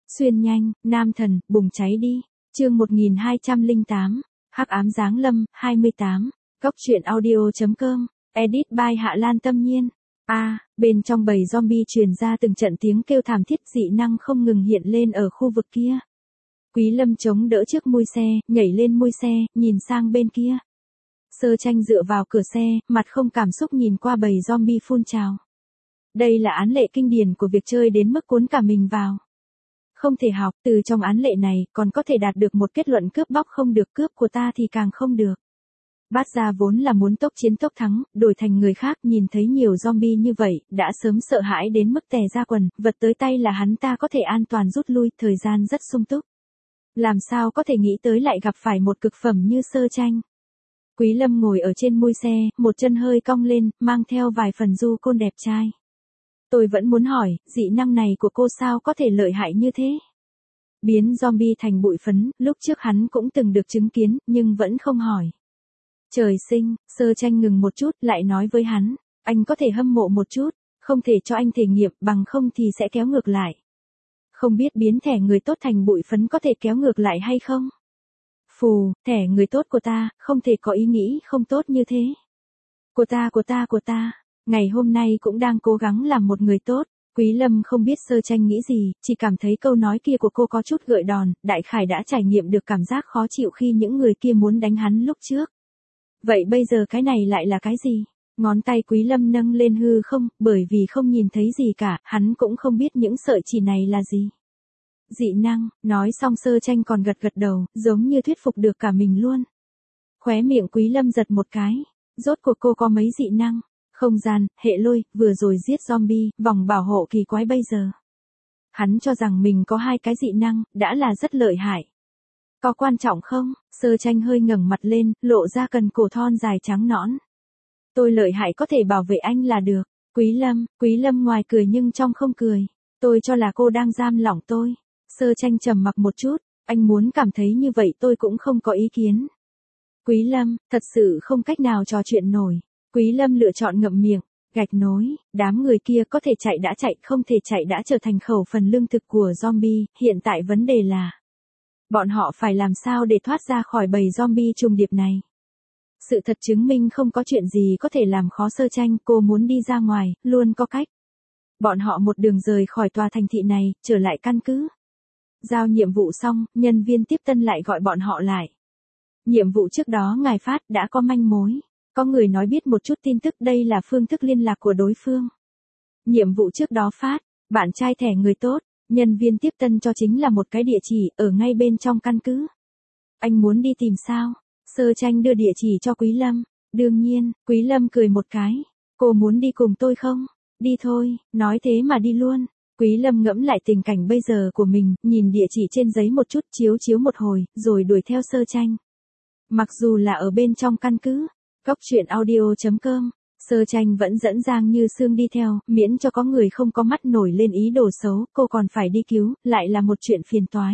Xuyên nhanh, nam thần, bùng cháy đi. Chương 1208. Hắc ám giáng lâm, 28. Góc truyện audio.com. Edit by Hạ Lan Tâm Nhiên. Bên trong bầy zombie truyền ra từng trận tiếng kêu thảm thiết, dị năng không ngừng hiện lên ở khu vực kia. Quý Lâm chống đỡ trước mui xe, nhảy lên mui xe, nhìn sang bên kia. Sơ Tranh dựa vào cửa xe, mặt không cảm xúc nhìn qua bầy zombie phun trào. Đây là án lệ kinh điển của việc chơi đến mức cuốn cả mình vào. Không thể học, từ trong án lệ này còn có thể đạt được một kết luận cướp bóc không được, cướp của ta thì càng không được. Bát Gia vốn là muốn tốc chiến tốc thắng, đổi thành người khác nhìn thấy nhiều zombie như vậy, đã sớm sợ hãi đến mức tè ra quần, vật tới tay là hắn ta có thể an toàn rút lui, thời gian rất sung túc. Làm sao có thể nghĩ tới lại gặp phải một cực phẩm như Sơ Tranh. Quý Lâm ngồi ở trên mui xe, một chân hơi cong lên, mang theo vài phần du côn đẹp trai. Tôi vẫn muốn hỏi, dị năng này của cô sao có thể lợi hại như thế? Biến zombie thành bụi phấn, lúc trước hắn cũng từng được chứng kiến, nhưng vẫn không hỏi. Trời sinh, Sơ Tranh ngừng một chút, lại nói với hắn, anh có thể hâm mộ một chút, không thể cho anh thể nghiệm, bằng không thì sẽ kéo ngược lại. Không biết biến thẻ người tốt thành bụi phấn có thể kéo ngược lại hay không? Phù, thẻ người tốt của ta, không thể có ý nghĩ không tốt như thế. Của ta, ngày hôm nay cũng đang cố gắng làm một người tốt. Quý Lâm không biết Sơ Tranh nghĩ gì, chỉ cảm thấy câu nói kia của cô có chút gợi đòn, đại khái đã trải nghiệm được cảm giác khó chịu khi những người kia muốn đánh hắn lúc trước. Vậy bây giờ cái này lại là cái gì? Ngón tay Quý Lâm nâng lên hư không, bởi vì không nhìn thấy gì cả, hắn cũng không biết những sợi chỉ này là gì. Dị năng, nói xong Sơ Tranh còn gật gật đầu, giống như thuyết phục được cả mình luôn. Khóe miệng Quý Lâm giật một cái, rốt cuộc cô có mấy dị năng? Không gian, hệ lôi, vừa rồi giết zombie, vòng bảo hộ kỳ quái bây giờ. Hắn cho rằng mình có hai cái dị năng, đã là rất lợi hại. Có quan trọng không? Sơ Tranh hơi ngẩng mặt lên, lộ ra cần cổ thon dài trắng nõn. Tôi lợi hại có thể bảo vệ anh là được. Quý Lâm ngoài cười nhưng trong không cười. Tôi cho là cô đang giam lỏng tôi. Sơ Tranh trầm mặc một chút, anh muốn cảm thấy như vậy tôi cũng không có ý kiến. Quý Lâm, thật sự không cách nào trò chuyện nổi. Quý Lâm lựa chọn ngậm miệng, gạch nối, đám người kia có thể chạy đã chạy, không thể chạy đã trở thành khẩu phần lương thực của zombie, hiện tại vấn đề là bọn họ phải làm sao để thoát ra khỏi bầy zombie trùng điệp này. Sự thật chứng minh không có chuyện gì có thể làm khó Sơ Tranh, cô muốn đi ra ngoài, luôn có cách. Bọn họ một đường rời khỏi tòa thành thị này, trở lại căn cứ. Giao nhiệm vụ xong, nhân viên tiếp tân lại gọi bọn họ lại. Nhiệm vụ trước đó ngài phát đã có manh mối. Có người nói biết một chút tin tức, đây là phương thức liên lạc của đối phương. Nhiệm vụ trước đó phát, bạn trai thẻ người tốt, nhân viên tiếp tân cho chính là một cái địa chỉ, ở ngay bên trong căn cứ. Anh muốn đi tìm sao? Sơ Tranh đưa địa chỉ cho Quý Lâm. Đương nhiên, Quý Lâm cười một cái. Cô muốn đi cùng tôi không? Đi thôi, nói thế mà đi luôn. Quý Lâm ngẫm lại tình cảnh bây giờ của mình, nhìn địa chỉ trên giấy một chút, chiếu một hồi, rồi đuổi theo Sơ Tranh. Mặc dù là ở bên trong căn cứ, góc truyện audio.com, Sơ Tranh vẫn dẫn Giang Như Sương đi theo, miễn cho có người không có mắt nổi lên ý đồ xấu, cô còn phải đi cứu, lại là một chuyện phiền toái.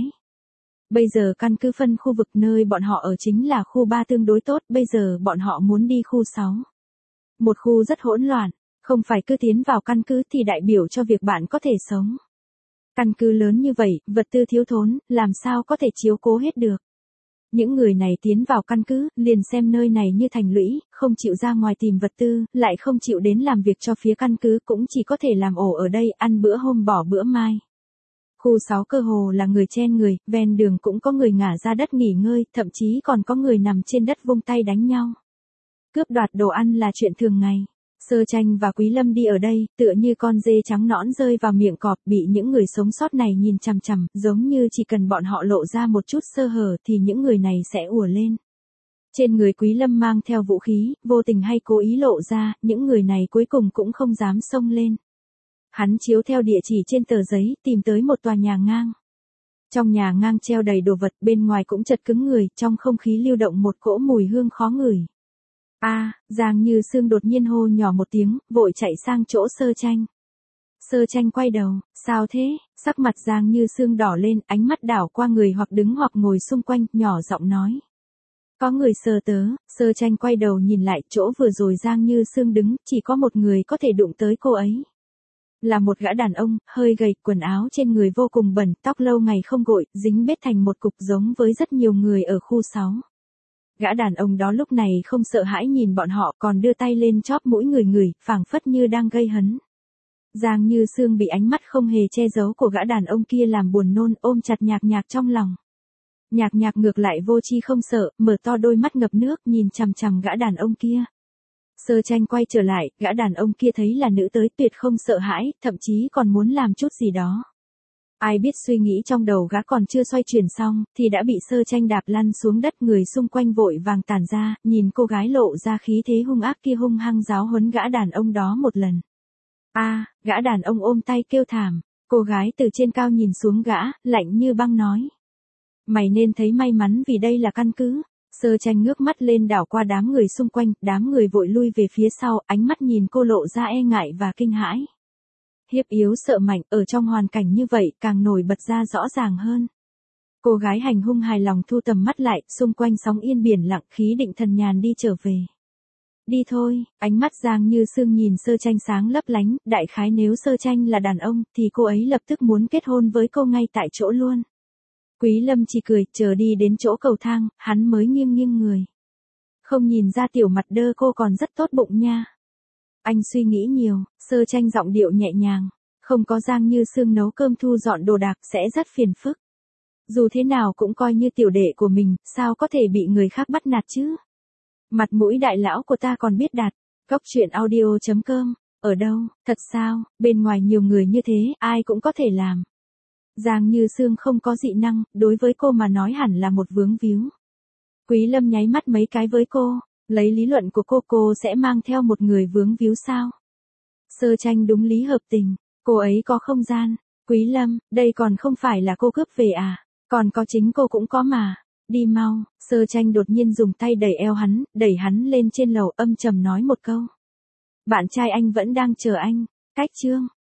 Bây giờ căn cứ phân khu vực, nơi bọn họ ở chính là khu 3 tương đối tốt, bây giờ bọn họ muốn đi khu 6. Một khu rất hỗn loạn, không phải cứ tiến vào căn cứ thì đại biểu cho việc bạn có thể sống. Căn cứ lớn như vậy, vật tư thiếu thốn, làm sao có thể chiếu cố hết được. Những người này tiến vào căn cứ, liền xem nơi này như thành lũy, không chịu ra ngoài tìm vật tư, lại không chịu đến làm việc cho phía căn cứ, cũng chỉ có thể làm ổ ở đây, ăn bữa hôm bỏ bữa mai. Khu 6 cơ hồ là người chen người, ven đường cũng có người ngả ra đất nghỉ ngơi, thậm chí còn có người nằm trên đất vung tay đánh nhau. Cướp đoạt đồ ăn là chuyện thường ngày. Sơ Tranh và Quý Lâm đi ở đây, tựa như con dê trắng nõn rơi vào miệng cọp, bị những người sống sót này nhìn chằm chằm, giống như chỉ cần bọn họ lộ ra một chút sơ hở thì những người này sẽ ùa lên. Trên người Quý Lâm mang theo vũ khí, vô tình hay cố ý lộ ra, những người này cuối cùng cũng không dám xông lên. Hắn chiếu theo địa chỉ trên tờ giấy, tìm tới một tòa nhà ngang. Trong nhà ngang treo đầy đồ vật, bên ngoài cũng chật cứng người, trong không khí lưu động một cỗ mùi hương khó ngửi. Giang Như Sương đột nhiên hô nhỏ một tiếng, vội chạy sang chỗ Sơ Tranh. Sơ Tranh quay đầu, sao thế? Sắc mặt Giang Như Sương đỏ lên, ánh mắt đảo qua người hoặc đứng hoặc ngồi xung quanh, nhỏ giọng nói. Có người sờ tớ. Sơ Tranh quay đầu nhìn lại, chỗ vừa rồi Giang Như Sương đứng, chỉ có một người có thể đụng tới cô ấy. Là một gã đàn ông, hơi gầy, quần áo trên người vô cùng bẩn, tóc lâu ngày không gội, dính bết thành một cục giống với rất nhiều người ở khu 6. Gã đàn ông đó lúc này không sợ hãi nhìn bọn họ, còn đưa tay lên chóp mũi người, phảng phất như đang gây hấn. Giang Như Sương bị ánh mắt không hề che giấu của gã đàn ông kia làm buồn nôn, ôm chặt Nhạc Nhạc trong lòng. Nhạc Nhạc ngược lại vô tri không sợ, mở to đôi mắt ngập nước nhìn chằm chằm gã đàn ông kia. Sơ Tranh quay trở lại, gã đàn ông kia thấy là nữ tới tuyệt không sợ hãi, thậm chí còn muốn làm chút gì đó. Ai biết suy nghĩ trong đầu gã còn chưa xoay chuyển xong, thì đã bị Sơ Tranh đạp lăn xuống đất, người xung quanh vội vàng tản ra, nhìn cô gái lộ ra khí thế hung ác kia hung hăng giáo huấn gã đàn ông đó một lần. Gã đàn ông ôm tay kêu thảm, cô gái từ trên cao nhìn xuống gã, lạnh như băng nói. Mày nên thấy may mắn vì đây là căn cứ. Sơ Tranh ngước mắt lên đảo qua đám người xung quanh, đám người vội lui về phía sau, ánh mắt nhìn cô lộ ra e ngại và kinh hãi. Hiếp yếu sợ mạnh, ở trong hoàn cảnh như vậy càng nổi bật ra rõ ràng hơn. Cô gái hành hung hài lòng thu tầm mắt lại, xung quanh sóng yên biển lặng, khí định thần nhàn đi trở về. Đi thôi, ánh mắt Giang Như Sương nhìn Sơ Tranh sáng lấp lánh, đại khái nếu Sơ Tranh là đàn ông thì cô ấy lập tức muốn kết hôn với cô ngay tại chỗ luôn. Quý Lâm chỉ cười, chờ đi đến chỗ cầu thang, hắn mới nghiêng người. Không nhìn ra tiểu mặt đơ cô còn rất tốt bụng nha. Anh suy nghĩ nhiều, Sơ Tranh giọng điệu nhẹ nhàng. Không có Giang Như Sương nấu cơm thu dọn đồ đạc sẽ rất phiền phức. Dù thế nào cũng coi như tiểu đệ của mình, sao có thể bị người khác bắt nạt chứ? Mặt mũi đại lão của ta còn biết đạt. Góc truyện audio.com. Ở đâu, thật sao, bên ngoài nhiều người như thế, ai cũng có thể làm. Giang Như Sương không có dị năng, đối với cô mà nói hẳn là một vướng víu. Quý Lâm nháy mắt mấy cái với cô, lấy lý luận của cô sẽ mang theo một người vướng víu sao? Sơ Tranh đúng lý hợp tình, cô ấy có không gian. Quý Lâm, đây còn không phải là cô cướp về à? Còn có chính cô cũng có mà. Đi mau, Sơ Tranh đột nhiên dùng tay đẩy eo hắn, đẩy hắn lên trên lầu, âm trầm nói một câu. Bạn trai anh vẫn đang chờ anh. Cách chương.